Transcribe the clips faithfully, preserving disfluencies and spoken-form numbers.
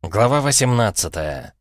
Глава восемнадцатая.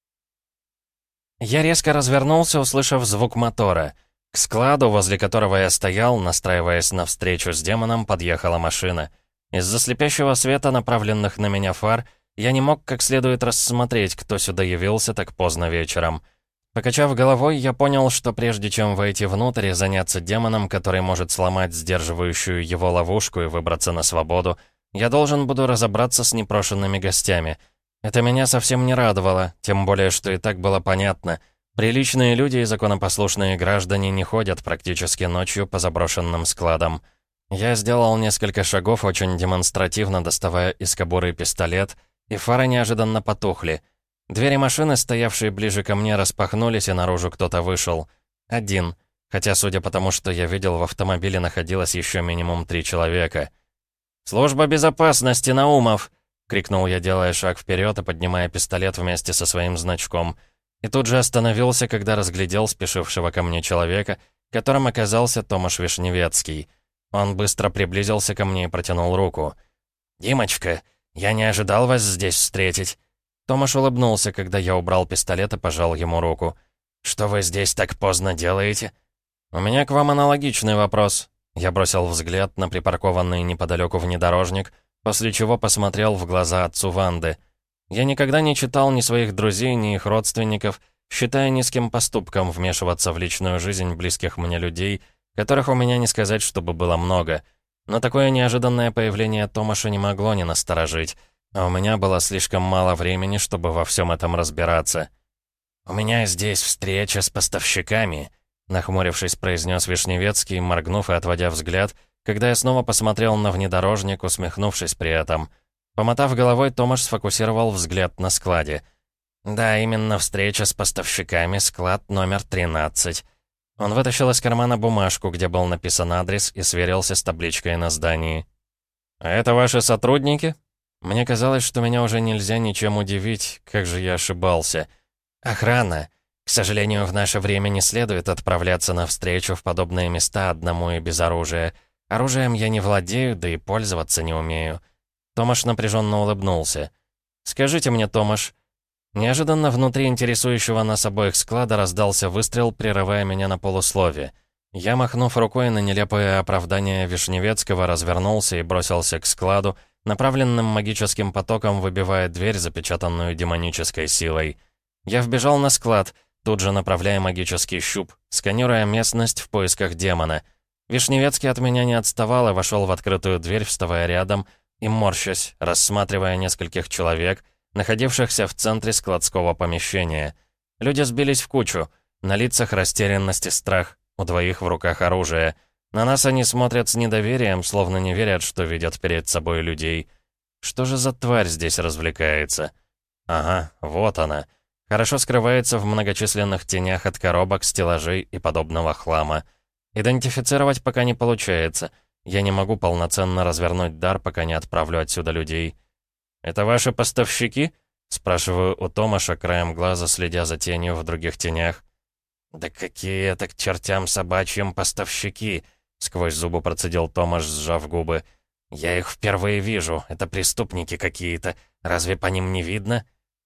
Я резко развернулся, услышав звук мотора. К складу, возле которого я стоял, настраиваясь на встречу с демоном, подъехала машина. Из-за слепящего света, направленных на меня фар, я не мог как следует рассмотреть, кто сюда явился так поздно вечером. Покачав головой, я понял, что прежде чем войти внутрь и заняться демоном, который может сломать сдерживающую его ловушку и выбраться на свободу, я должен буду разобраться с непрошенными гостями. Это меня совсем не радовало, тем более, что и так было понятно. Приличные люди и законопослушные граждане не ходят практически ночью по заброшенным складам. Я сделал несколько шагов, очень демонстративно доставая из кобуры пистолет, и фары неожиданно потухли. Двери машины, стоявшие ближе ко мне, распахнулись, и наружу кто-то вышел. Один. Хотя, судя по тому, что я видел, в автомобиле находилось еще минимум три человека. «Служба безопасности, Наумов!» — крикнул я, делая шаг вперед и поднимая пистолет вместе со своим значком. И тут же остановился, когда разглядел спешившего ко мне человека, которым оказался Томаш Вишневецкий. Он быстро приблизился ко мне и протянул руку. «Димочка, я не ожидал вас здесь встретить». Томаш улыбнулся, когда я убрал пистолет и пожал ему руку. «Что вы здесь так поздно делаете?» «У меня к вам аналогичный вопрос». Я бросил взгляд на припаркованный неподалеку внедорожник, после чего посмотрел в глаза отцу Ванды. Я никогда не читал ни своих друзей, ни их родственников, считая низким поступком вмешиваться в личную жизнь близких мне людей, которых у меня не сказать, чтобы было много. Но такое неожиданное появление Томаша не могло не насторожить, а у меня было слишком мало времени, чтобы во всем этом разбираться. «У меня здесь встреча с поставщиками», — нахмурившись, произнес Вишневецкий, моргнув и отводя взгляд, когда я снова посмотрел на внедорожник, усмехнувшись при этом. Помотав головой, Томаш сфокусировал взгляд на складе. «Да, именно встреча с поставщиками, склад номер тринадцать». Он вытащил из кармана бумажку, где был написан адрес, и сверился с табличкой на здании. «А это ваши сотрудники?» Мне казалось, что меня уже нельзя ничем удивить, как же я ошибался. «Охрана. К сожалению, в наше время не следует отправляться на встречу в подобные места одному и без оружия. Оружием я не владею, да и пользоваться не умею». Томаш напряженно улыбнулся. «Скажите мне, Томаш...» Неожиданно внутри интересующего нас обоих склада раздался выстрел, прерывая меня на полуслове. Я, махнув рукой на нелепое оправдание Вишневецкого, развернулся и бросился к складу, направленным магическим потоком выбивая дверь, запечатанную демонической силой. Я вбежал на склад, тут же направляя магический щуп, сканируя местность в поисках демона. Вишневецкий от меня не отставал и вошел в открытую дверь, вставая рядом и морщась, рассматривая нескольких человек, находившихся в центре складского помещения. Люди сбились в кучу, на лицах растерянность и страх, у двоих в руках оружие. На нас они смотрят с недоверием, словно не верят, что видят перед собой людей. Что же за тварь здесь развлекается? Ага, вот она. Хорошо скрывается в многочисленных тенях от коробок, стеллажей и подобного хлама. Идентифицировать пока не получается. Я не могу полноценно развернуть дар, пока не отправлю отсюда людей. «Это ваши поставщики?» — спрашиваю у Томаша, краем глаза следя за тенью в других тенях. «Да какие это к чертям собачьим поставщики?» — сквозь зубы процедил Томаш, сжав губы. «Я их впервые вижу. Это преступники какие-то. Разве по ним не видно?»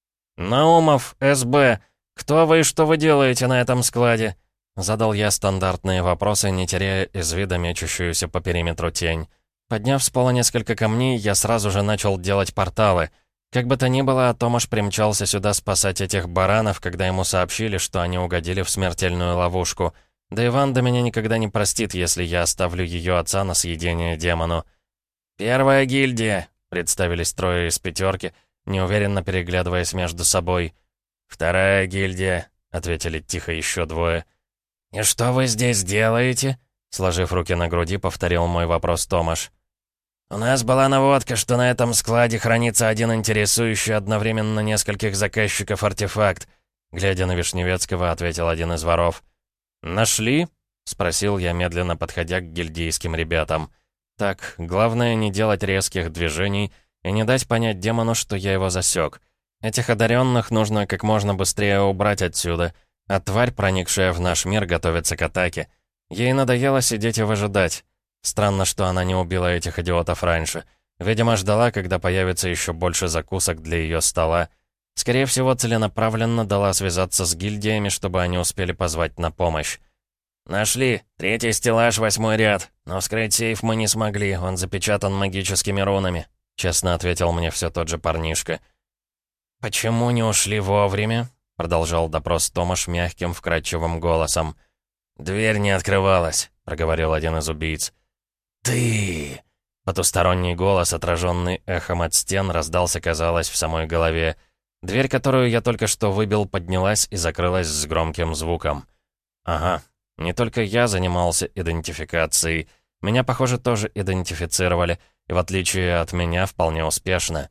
«Наумов, СБ, кто вы и что вы делаете на этом складе?» Задал я стандартные вопросы, не теряя из вида мечущуюся по периметру тень. Подняв с пола несколько камней, я сразу же начал делать порталы. Как бы то ни было, Томаш примчался сюда спасать этих баранов, когда ему сообщили, что они угодили в смертельную ловушку. Да и Ванда меня никогда не простит, если я оставлю ее отца на съедение демону. «Первая гильдия», — представились трое из пятерки, неуверенно переглядываясь между собой. «Вторая гильдия», — ответили тихо еще двое. «И что вы здесь делаете?» Сложив руки на груди, повторил мой вопрос Томаш. «У нас была наводка, что на этом складе хранится один интересующий одновременно нескольких заказчиков артефакт», глядя на Вишневецкого, ответил один из воров. «Нашли?» — спросил я, медленно подходя к гильдейским ребятам. «Так, главное не делать резких движений и не дать понять демону, что я его засек. Этих одаренных нужно как можно быстрее убрать отсюда, а тварь, проникшая в наш мир, готовится к атаке. Ей надоело сидеть и выжидать. Странно, что она не убила этих идиотов раньше. Видимо, ждала, когда появится еще больше закусок для ее стола. Скорее всего, целенаправленно дала связаться с гильдиями, чтобы они успели позвать на помощь. «Нашли. Третий стеллаж, восьмой ряд. Но вскрыть сейф мы не смогли, он запечатан магическими рунами», — честно ответил мне все тот же парнишка. «Почему не ушли вовремя?» — продолжал допрос Томаш мягким, вкрадчивым голосом. «Дверь не открывалась», — проговорил один из убийц. «Ты...» Потусторонний голос, отраженный эхом от стен, раздался, казалось, в самой голове. Дверь, которую я только что выбил, поднялась и закрылась с громким звуком. «Ага, не только я занимался идентификацией. Меня, похоже, тоже идентифицировали, и в отличие от меня, вполне успешно».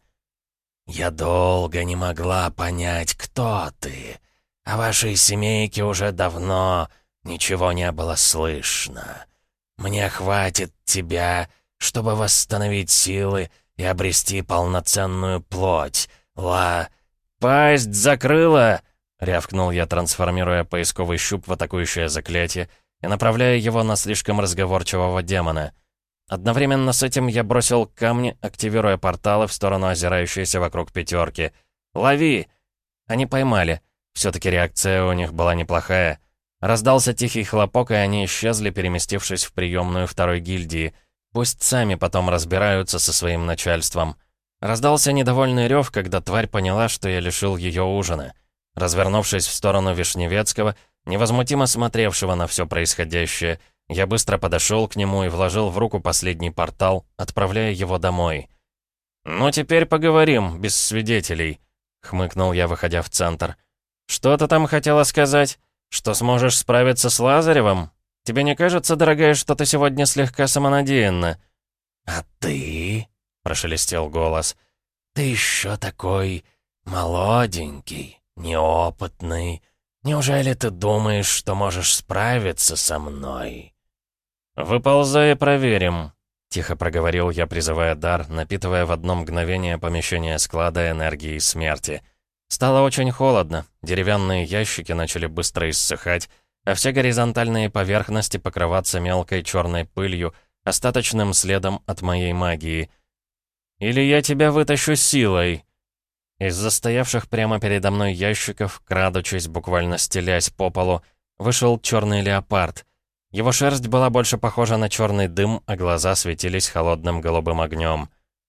«Я долго не могла понять, кто ты. О вашей семейке уже давно ничего не было слышно. Мне хватит тебя, чтобы восстановить силы и обрести полноценную плоть. Ла...» «Пасть закрыла!» — рявкнул я, трансформируя поисковый щуп в атакующее заклятие и направляя его на слишком разговорчивого демона. Одновременно с этим я бросил камни, активируя порталы в сторону озирающейся вокруг пятерки. «Лови!» Они поймали. Все-таки реакция у них была неплохая. Раздался тихий хлопок, и они исчезли, переместившись в приемную второй гильдии. Пусть сами потом разбираются со своим начальством. Раздался недовольный рев, когда тварь поняла, что я лишил ее ужина. Развернувшись в сторону Вишневецкого, невозмутимо смотревшего на все происходящее, я быстро подошел к нему и вложил в руку последний портал, отправляя его домой. «Ну, теперь поговорим, без свидетелей», — хмыкнул я, выходя в центр. «Что ты там хотела сказать? Что сможешь справиться с Лазаревым? Тебе не кажется, дорогая, что ты сегодня слегка самонадеянна?» «А ты?» — прошелестел голос. «Ты еще такой молоденький, неопытный. Неужели ты думаешь, что можешь справиться со мной?» «Выползай и проверим», — тихо проговорил я, призывая дар, напитывая в одно мгновение помещение склада энергии смерти. Стало очень холодно, деревянные ящики начали быстро иссыхать, а все горизонтальные поверхности покрываться мелкой черной пылью, остаточным следом от моей магии. «Или я тебя вытащу силой!» Из застоявших прямо передо мной ящиков, крадучись, буквально стелясь по полу, вышел черный леопард. Его шерсть была больше похожа на черный дым, а глаза светились холодным голубым огнем.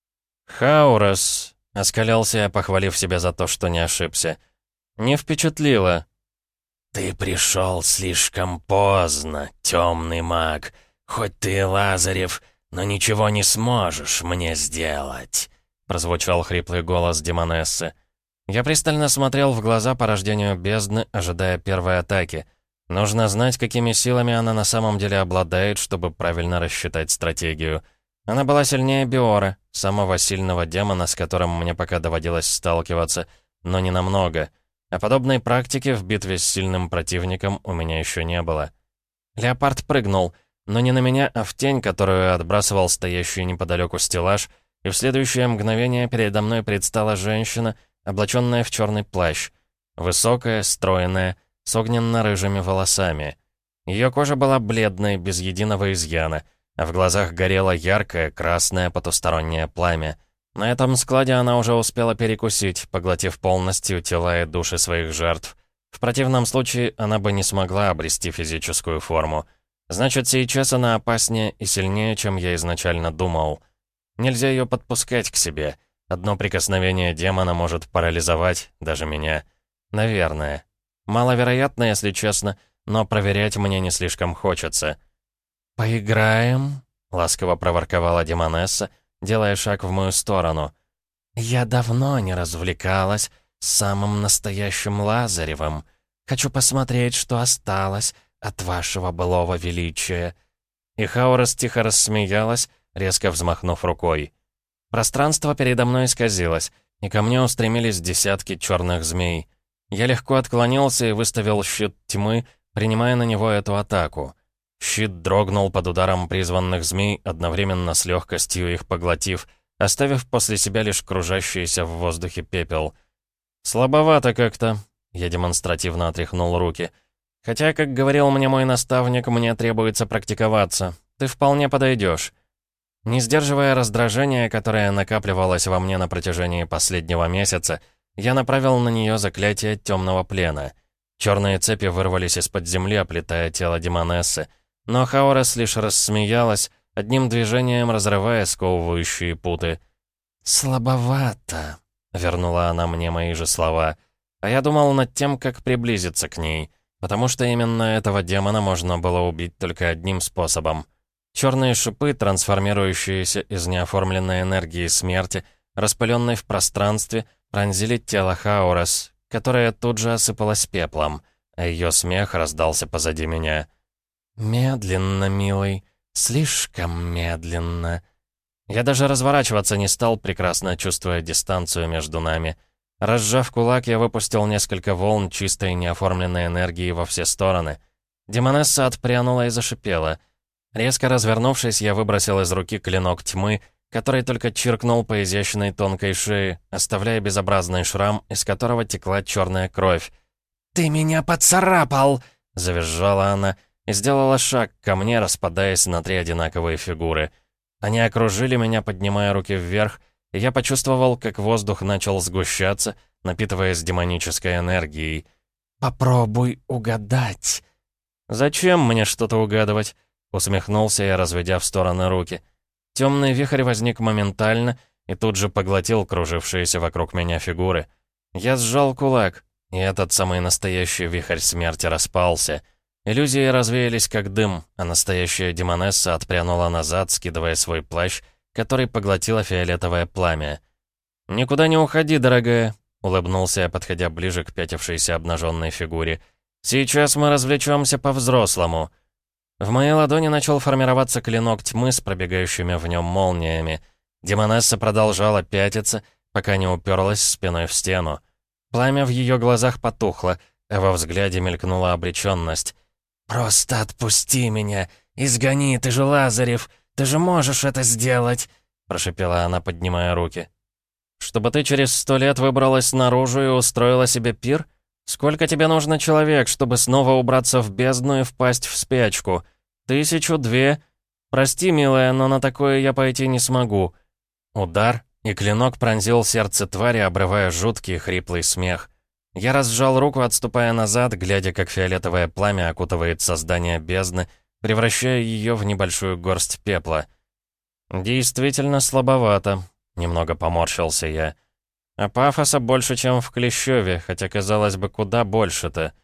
«Хаурос!» — оскалялся я, похвалив себя за то, что не ошибся. «Не впечатлило!» «Ты пришел слишком поздно, темный маг. Хоть ты и Лазарев, но ничего не сможешь мне сделать», — прозвучал хриплый голос демонессы. Я пристально смотрел в глаза порождению бездны, ожидая первой атаки. Нужно знать, какими силами она на самом деле обладает, чтобы правильно рассчитать стратегию. Она была сильнее Биора, самого сильного демона, с которым мне пока доводилось сталкиваться, но не намного. А подобной практики в битве с сильным противником у меня еще не было. Леопард прыгнул, но не на меня, а в тень, которую отбрасывал стоящий неподалеку стеллаж, и в следующее мгновение передо мной предстала женщина, облаченная в черный плащ. Высокая, стройная, с огненно-рыжими волосами. Ее кожа была бледной, без единого изъяна, а в глазах горело яркое, красное потустороннее пламя. На этом складе она уже успела перекусить, поглотив полностью тела и души своих жертв. В противном случае она бы не смогла обрести физическую форму. Значит, сейчас она опаснее и сильнее, чем я изначально думал. Нельзя ее подпускать к себе. Одно прикосновение демона может парализовать даже меня. Наверное. Маловероятно, если честно, но проверять мне не слишком хочется. «Поиграем?» — ласково проворковала демонесса, делая шаг в мою сторону. «Я давно не развлекалась с самым настоящим Лазаревым. Хочу посмотреть, что осталось от вашего былого величия». И Хаурос тихо рассмеялась, резко взмахнув рукой. Пространство передо мной исказилось, и ко мне устремились десятки черных змей. Я легко отклонился и выставил щит тьмы, принимая на него эту атаку. Щит дрогнул под ударом призванных змей, одновременно с легкостью их поглотив, оставив после себя лишь кружащийся в воздухе пепел. «Слабовато как-то», — я демонстративно отряхнул руки. «Хотя, как говорил мне мой наставник, мне требуется практиковаться. Ты вполне подойдешь». Не сдерживая раздражения, которое накапливалось во мне на протяжении последнего месяца, я направил на нее заклятие темного плена. Черные цепи вырвались из-под земли, оплетая тело демонессы. Но Хаорес лишь рассмеялась, одним движением разрывая сковывающие путы. «Слабовато», — вернула она мне мои же слова. А я думал над тем, как приблизиться к ней, потому что именно этого демона можно было убить только одним способом. Черные шипы, трансформирующиеся из неоформленной энергии смерти, распыленной в пространстве, пронзили тело Хаорес, которое тут же осыпалось пеплом, а ее смех раздался позади меня. «Медленно, милый, слишком медленно». Я даже разворачиваться не стал, прекрасно чувствуя дистанцию между нами. Разжав кулак, я выпустил несколько волн чистой неоформленной энергии во все стороны. Демонесса отпрянула и зашипела. Резко развернувшись, я выбросил из руки клинок тьмы, который только чиркнул по изящной тонкой шее, оставляя безобразный шрам, из которого текла черная кровь. «Ты меня поцарапал!» — завизжала она и сделала шаг ко мне, распадаясь на три одинаковые фигуры. Они окружили меня, поднимая руки вверх, и я почувствовал, как воздух начал сгущаться, напитываясь демонической энергией. «Попробуй угадать!» «Зачем мне что-то угадывать?» — усмехнулся я, разведя в стороны руки. Темный вихрь возник моментально и тут же поглотил кружившиеся вокруг меня фигуры. Я сжал кулак, и этот самый настоящий вихрь смерти распался. Иллюзии развеялись как дым, а настоящая демонесса отпрянула назад, скидывая свой плащ, который поглотило фиолетовое пламя. «Никуда не уходи, дорогая», — улыбнулся я, подходя ближе к пятившейся обнаженной фигуре. «Сейчас мы развлечемся по-взрослому». В моей ладони начал формироваться клинок тьмы с пробегающими в нем молниями. Демонесса продолжала пятиться, пока не уперлась спиной в стену. Пламя в ее глазах потухло, а во взгляде мелькнула обреченность. «Просто отпусти меня! Изгони, ты же Лазарев! Ты же можешь это сделать!» — прошипела она, поднимая руки. «Чтобы ты через сто лет выбралась наружу и устроила себе пир? Сколько тебе нужно человек, чтобы снова убраться в бездну и впасть в спячку? Тысячу, две? Прости, милая, но на такое я пойти не смогу». Удар, и клинок пронзил сердце твари, обрывая жуткий хриплый смех. Я разжал руку, отступая назад, глядя, как фиолетовое пламя окутывает создание бездны, превращая ее в небольшую горсть пепла. «Действительно слабовато», — немного поморщился я. «А пафоса больше, чем в Клещеве, хотя, казалось бы, куда больше-то».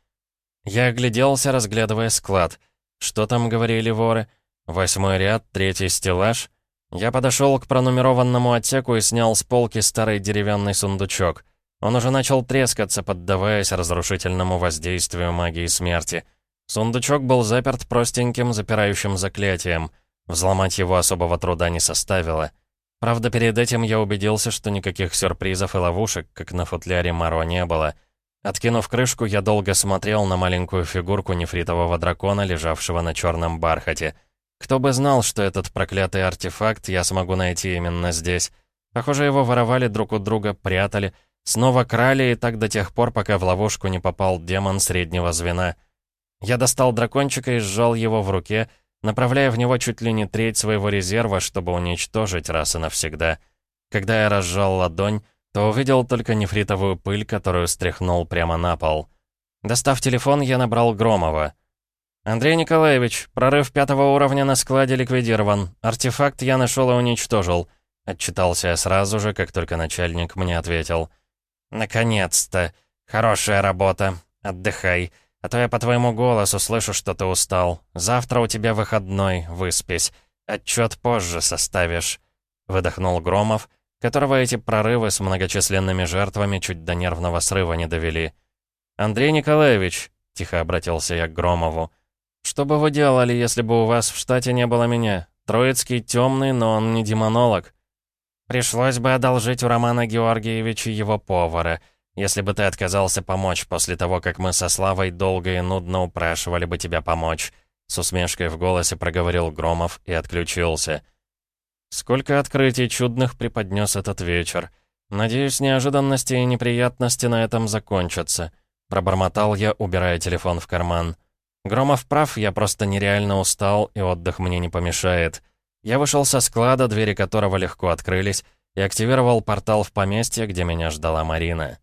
Я огляделся, разглядывая склад. Что там говорили воры? Восьмой ряд, третий стеллаж. Я подошел к пронумерованному отсеку и снял с полки старый деревянный сундучок. Он уже начал трескаться, поддаваясь разрушительному воздействию магии смерти. Сундучок был заперт простеньким запирающим заклятием. Взломать его особого труда не составило. Правда, перед этим я убедился, что никаких сюрпризов и ловушек, как на футляре Маро, не было. Откинув крышку, я долго смотрел на маленькую фигурку нефритового дракона, лежавшего на черном бархате. Кто бы знал, что этот проклятый артефакт я смогу найти именно здесь. Похоже, его воровали друг у друга, прятали, снова крали и так до тех пор, пока в ловушку не попал демон среднего звена. Я достал дракончика и сжал его в руке, направляя в него чуть ли не треть своего резерва, чтобы уничтожить раз и навсегда. Когда я разжал ладонь, то увидел только нефритовую пыль, которую стряхнул прямо на пол. Достав телефон, я набрал Громова. «Андрей Николаевич, прорыв пятого уровня на складе ликвидирован. Артефакт я нашел и уничтожил», — отчитался я сразу же, как только начальник мне ответил. «Наконец-то! Хорошая работа. Отдыхай. А то я по твоему голосу слышу, что ты устал. Завтра у тебя выходной, выспись. Отчет позже составишь», — выдохнул Громов, которого эти прорывы с многочисленными жертвами чуть до нервного срыва не довели. «Андрей Николаевич», — тихо обратился я к Громову, «что бы вы делали, если бы у вас в штате не было меня? Троицкий темный, но он не демонолог». «Пришлось бы одолжить у Романа Георгиевича его повара, если бы ты отказался помочь после того, как мы со Славой долго и нудно упрашивали бы тебя помочь», с усмешкой в голосе проговорил Громов и отключился. Сколько открытий чудных преподнес этот вечер. Надеюсь, неожиданности и неприятности на этом закончатся. Пробормотал я, убирая телефон в карман. Громов прав, я просто нереально устал, и отдых мне не помешает. Я вышел со склада, двери которого легко открылись, и активировал портал в поместье, где меня ждала Марина.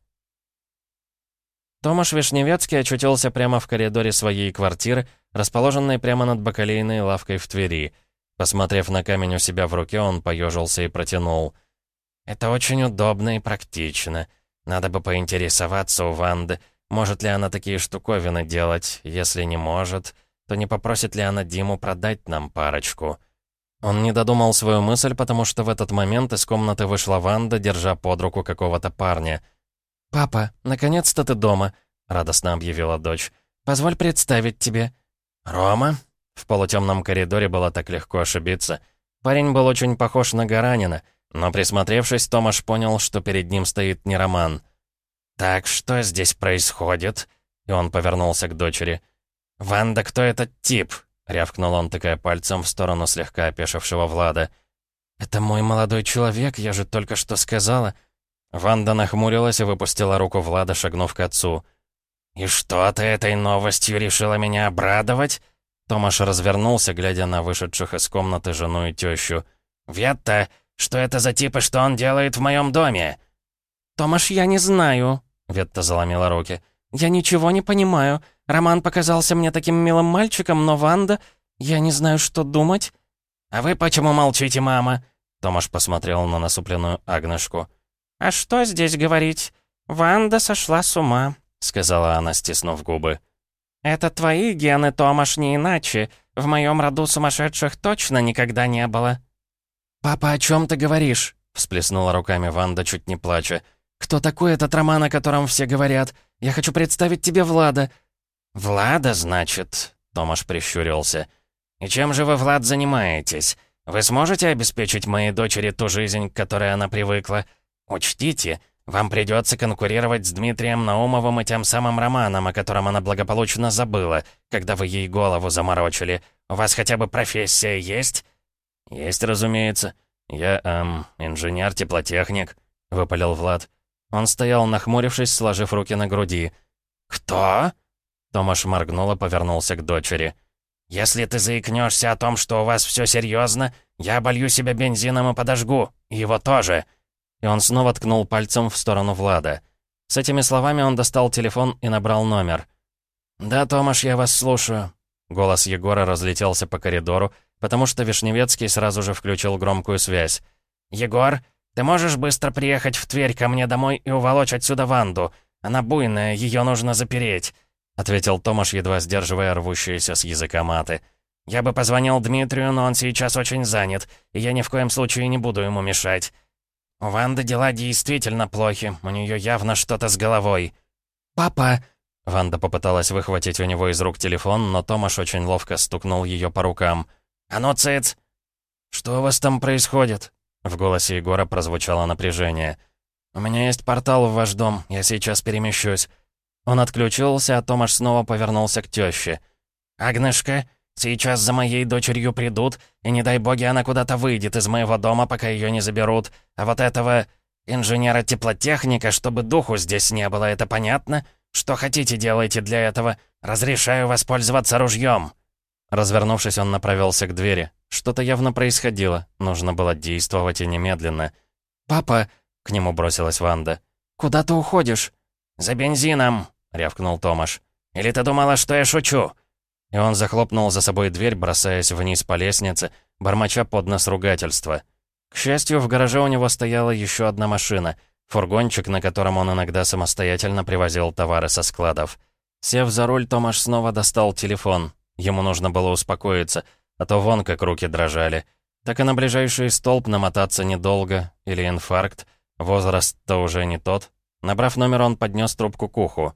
Томаш Вишневецкий очутился прямо в коридоре своей квартиры, расположенной прямо над бакалейной лавкой в Твери. Посмотрев на камень у себя в руке, он поежился и протянул. «Это очень удобно и практично. Надо бы поинтересоваться у Ванды, может ли она такие штуковины делать. Если не может, то не попросит ли она Диму продать нам парочку?» Он не додумал свою мысль, потому что в этот момент из комнаты вышла Ванда, держа под руку какого-то парня. «Папа, наконец-то ты дома», — радостно объявила дочь. «Позволь представить тебе». «Рома?» В полутемном коридоре было так легко ошибиться. Парень был очень похож на Гаранина, но, присмотревшись, Томаш понял, что перед ним стоит не Роман. «Так, что здесь происходит?» И он повернулся к дочери. «Ванда, кто этот тип?» — рявкнул он, тыкая пальцем в сторону слегка опешившего Влада. «Это мой молодой человек, я же только что сказала». Ванда нахмурилась и выпустила руку Влада, шагнув к отцу. «И что ты этой новостью решила меня обрадовать?» Томаш развернулся, глядя на вышедших из комнаты жену и тещу. «Ветта, что это за тип и что он делает в моем доме?» «Томаш, я не знаю», — Ветта заломила руки. «Я ничего не понимаю. Роман показался мне таким милым мальчиком, но Ванда... Я не знаю, что думать». «А вы почему молчите, мама?» Томаш посмотрел на насупленную Агнешку. «А что здесь говорить? Ванда сошла с ума», — сказала она, стиснув губы. «Это твои гены, Томаш, не иначе. В моем роду сумасшедших точно никогда не было». «Папа, о чем ты говоришь?» — всплеснула руками Ванда, чуть не плача. «Кто такой этот Роман, о котором все говорят? Я хочу представить тебе Влада». «Влада, значит?» — Томаш прищурился. «И чем же вы, Влад, занимаетесь? Вы сможете обеспечить моей дочери ту жизнь, к которой она привыкла? Учтите, вам придется конкурировать с Дмитрием Наумовым и тем самым Романом, о котором она благополучно забыла, когда вы ей голову заморочили. У вас хотя бы профессия есть?» «Есть, разумеется. Я, эм, инженер-теплотехник», — выпалил Влад. Он стоял, нахмурившись, сложив руки на груди. «Кто?» Томаш моргнул и повернулся к дочери. «Если ты заикнешься о том, что у вас все серьезно, я оболью себя бензином и подожгу. И его тоже». И он снова ткнул пальцем в сторону Влада. С этими словами он достал телефон и набрал номер. «Да, Томаш, я вас слушаю». Голос Егора разлетелся по коридору, потому что Вишневецкий сразу же включил громкую связь. «Егор, ты можешь быстро приехать в Тверь ко мне домой и уволочь отсюда Ванду? Она буйная, ее нужно запереть», — ответил Томаш, едва сдерживая рвущиеся с языка маты. «Я бы позвонил Дмитрию, но он сейчас очень занят, и я ни в коем случае не буду ему мешать. У Ванды дела действительно плохи, у нее явно что-то с головой». «Папа!» Ванда попыталась выхватить у него из рук телефон, но Томаш очень ловко стукнул ее по рукам. «А ну, цыц!» «Что у вас там происходит?» В голосе Егора прозвучало напряжение. «У меня есть портал в ваш дом, я сейчас перемещусь». Он отключился, а Томаш снова повернулся к тёще. «Агнешка, сейчас за моей дочерью придут, и не дай боги она куда-то выйдет из моего дома, пока ее не заберут. А вот этого инженера-теплотехника, чтобы духу здесь не было, это понятно? Что хотите, делайте для этого. Разрешаю воспользоваться ружьем». Развернувшись, он направился к двери. Что-то явно происходило. Нужно было действовать и немедленно. «Папа!» — к нему бросилась Ванда. «Куда ты уходишь?» «За бензином!» — рявкнул Томаш. «Или ты думала, что я шучу?» И он захлопнул за собой дверь, бросаясь вниз по лестнице, бормоча под нос ругательства. К счастью, в гараже у него стояла еще одна машина, фургончик, на котором он иногда самостоятельно привозил товары со складов. Сев за руль, Томаш снова достал телефон. Ему нужно было успокоиться, а то вон как руки дрожали. Так и на ближайший столб намотаться недолго, или инфаркт, возраст-то уже не тот. Набрав номер, он поднес трубку к уху.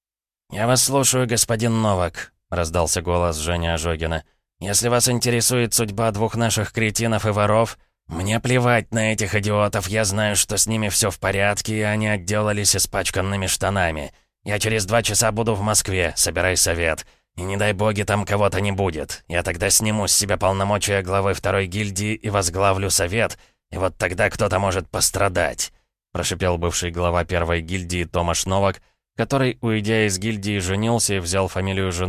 «Я вас слушаю, господин Новак», — раздался голос Жени Ожогина. «Если вас интересует судьба двух наших кретинов и воров, мне плевать на этих идиотов, я знаю, что с ними все в порядке, и они отделались испачканными штанами. Я через два часа буду в Москве, собирай совет. И не дай боги, там кого-то не будет. Я тогда сниму с себя полномочия главы второй гильдии и возглавлю совет, и вот тогда кто-то может пострадать», — прошипел бывший глава первой гильдии Томаш Новак, который, уйдя из гильдии, женился и взял фамилию жены, чтобы ничто не связывало его семью с его криминальным прошлым.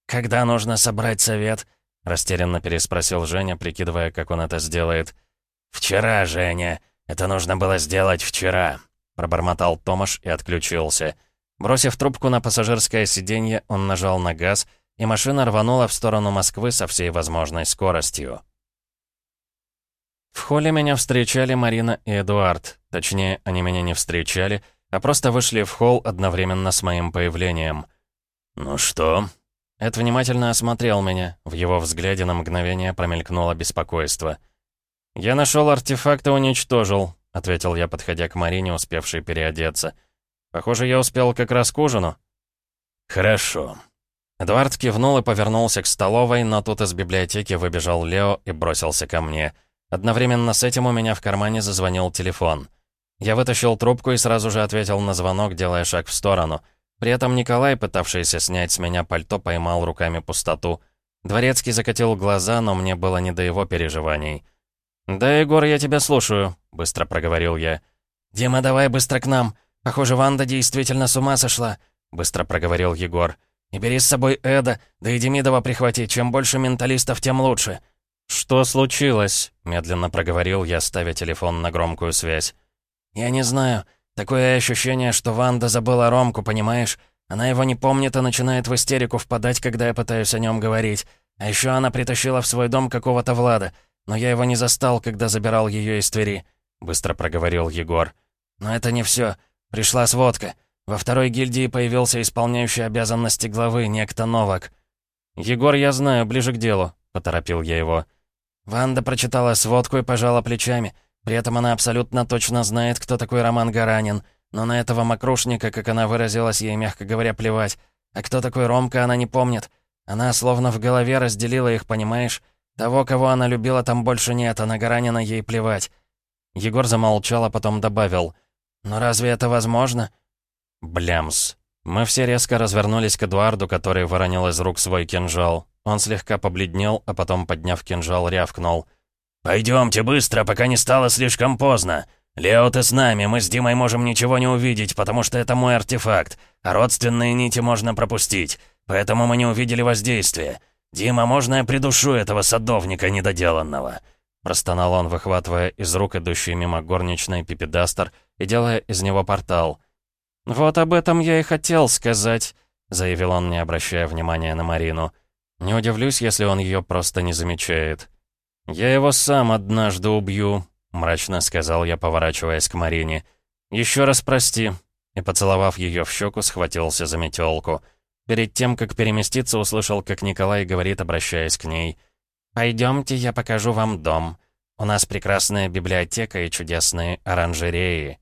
«Когда нужно собрать совет?» — растерянно переспросил Женя, прикидывая, как он это сделает. «Вчера, Женя. Это нужно было сделать вчера», — пробормотал Томаш и отключился. Бросив трубку на пассажирское сиденье, он нажал на газ, и машина рванула в сторону Москвы со всей возможной скоростью. В холле меня встречали Марина и Эдуард. Точнее, они меня не встречали, а просто вышли в холл одновременно с моим появлением. «Ну что?» Эд внимательно осмотрел меня. В его взгляде на мгновение промелькнуло беспокойство. «Я нашел артефакт и уничтожил», — ответил я, подходя к Марине, успевшей переодеться. «Похоже, я успел как раз к ужину». «Хорошо». Эдуард кивнул и повернулся к столовой, но тут из библиотеки выбежал Лео и бросился ко мне. Одновременно с этим у меня в кармане зазвонил телефон. Я вытащил трубку и сразу же ответил на звонок, делая шаг в сторону. При этом Николай, пытавшийся снять с меня пальто, поймал руками пустоту. Дворецкий закатил глаза, но мне было не до его переживаний. «Да, Егор, я тебя слушаю», — быстро проговорил я. «Дима, давай быстро к нам. Похоже, Ванда действительно с ума сошла», — быстро проговорил Егор. «И бери с собой Эда, да и Демидова прихвати. Чем больше менталистов, тем лучше». «Что случилось?» — медленно проговорил я, ставя телефон на громкую связь. «Я не знаю. Такое ощущение, что Ванда забыла Ромку, понимаешь? Она его не помнит и начинает в истерику впадать, когда я пытаюсь о нем говорить. А еще она притащила в свой дом какого-то Влада. Но я его не застал, когда забирал ее из Твери», — быстро проговорил Егор. «Но это не все. Пришла сводка. Во второй гильдии появился исполняющий обязанности главы, некто Новак». «Егор, я знаю, ближе к делу», — поторопил я его. Ванда прочитала сводку и пожала плечами. При этом она абсолютно точно знает, кто такой Роман Гаранин. Но на этого мокрушника, как она выразилась, ей, мягко говоря, плевать. А кто такой Ромка, она не помнит. Она словно в голове разделила их, понимаешь? Того, кого она любила, там больше нет, а на Гаранина ей плевать. Егор замолчал, а потом добавил. «Но разве это возможно?» Блямс. Мы все резко развернулись к Эдуарду, который выронил из рук свой кинжал. Он слегка побледнел, а потом, подняв кинжал, рявкнул. «Пойдемте быстро, пока не стало слишком поздно. Лео, ты с нами, мы с Димой можем ничего не увидеть, потому что это мой артефакт, а родственные нити можно пропустить, поэтому мы не увидели воздействия. Дима, можно я придушу этого садовника недоделанного?» Простонал он, выхватывая из рук идущий мимо горничной пипедастер и делая из него портал. «Вот об этом я и хотел сказать», — заявил он, не обращая внимания на Марину. «Не удивлюсь, если он ее просто не замечает». «Я его сам однажды убью», — мрачно сказал я, поворачиваясь к Марине. «Еще раз прости», и, поцеловав ее в щеку, схватился за метелку. Перед тем, как переместиться, услышал, как Николай говорит, обращаясь к ней. «Пойдемте, я покажу вам дом. У нас прекрасная библиотека и чудесные оранжереи».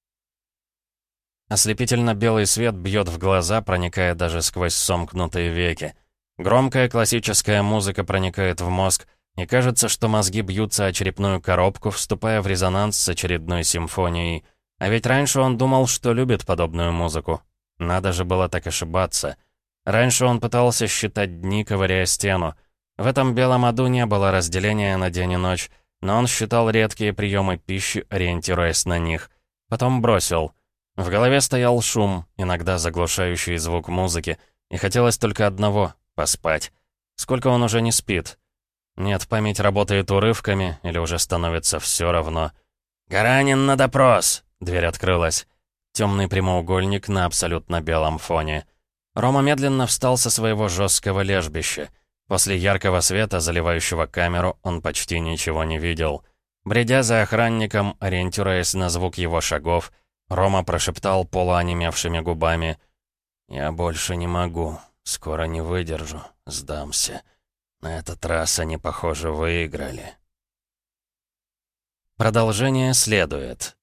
Ослепительно белый свет бьет в глаза, проникая даже сквозь сомкнутые веки. Громкая классическая музыка проникает в мозг, и кажется, что мозги бьются о черепную коробку, вступая в резонанс с очередной симфонией. А ведь раньше он думал, что любит подобную музыку. Надо же было так ошибаться. Раньше он пытался считать дни, ковыряя стену. В этом белом аду не было разделения на день и ночь, но он считал редкие приемы пищи, ориентируясь на них. Потом бросил. В голове стоял шум, иногда заглушающий звук музыки, и хотелось только одного — поспать. Сколько он уже не спит? Нет, память работает урывками, или уже становится все равно. «Гаранин на допрос!» — дверь открылась. Темный прямоугольник на абсолютно белом фоне. Рома медленно встал со своего жесткого лежбища. После яркого света, заливающего камеру, он почти ничего не видел. Бредя за охранником, ориентируясь на звук его шагов, Рома прошептал полуонемевшими губами. «Я больше не могу. Скоро не выдержу. Сдамся. На этот раз они, похоже, выиграли». Продолжение следует.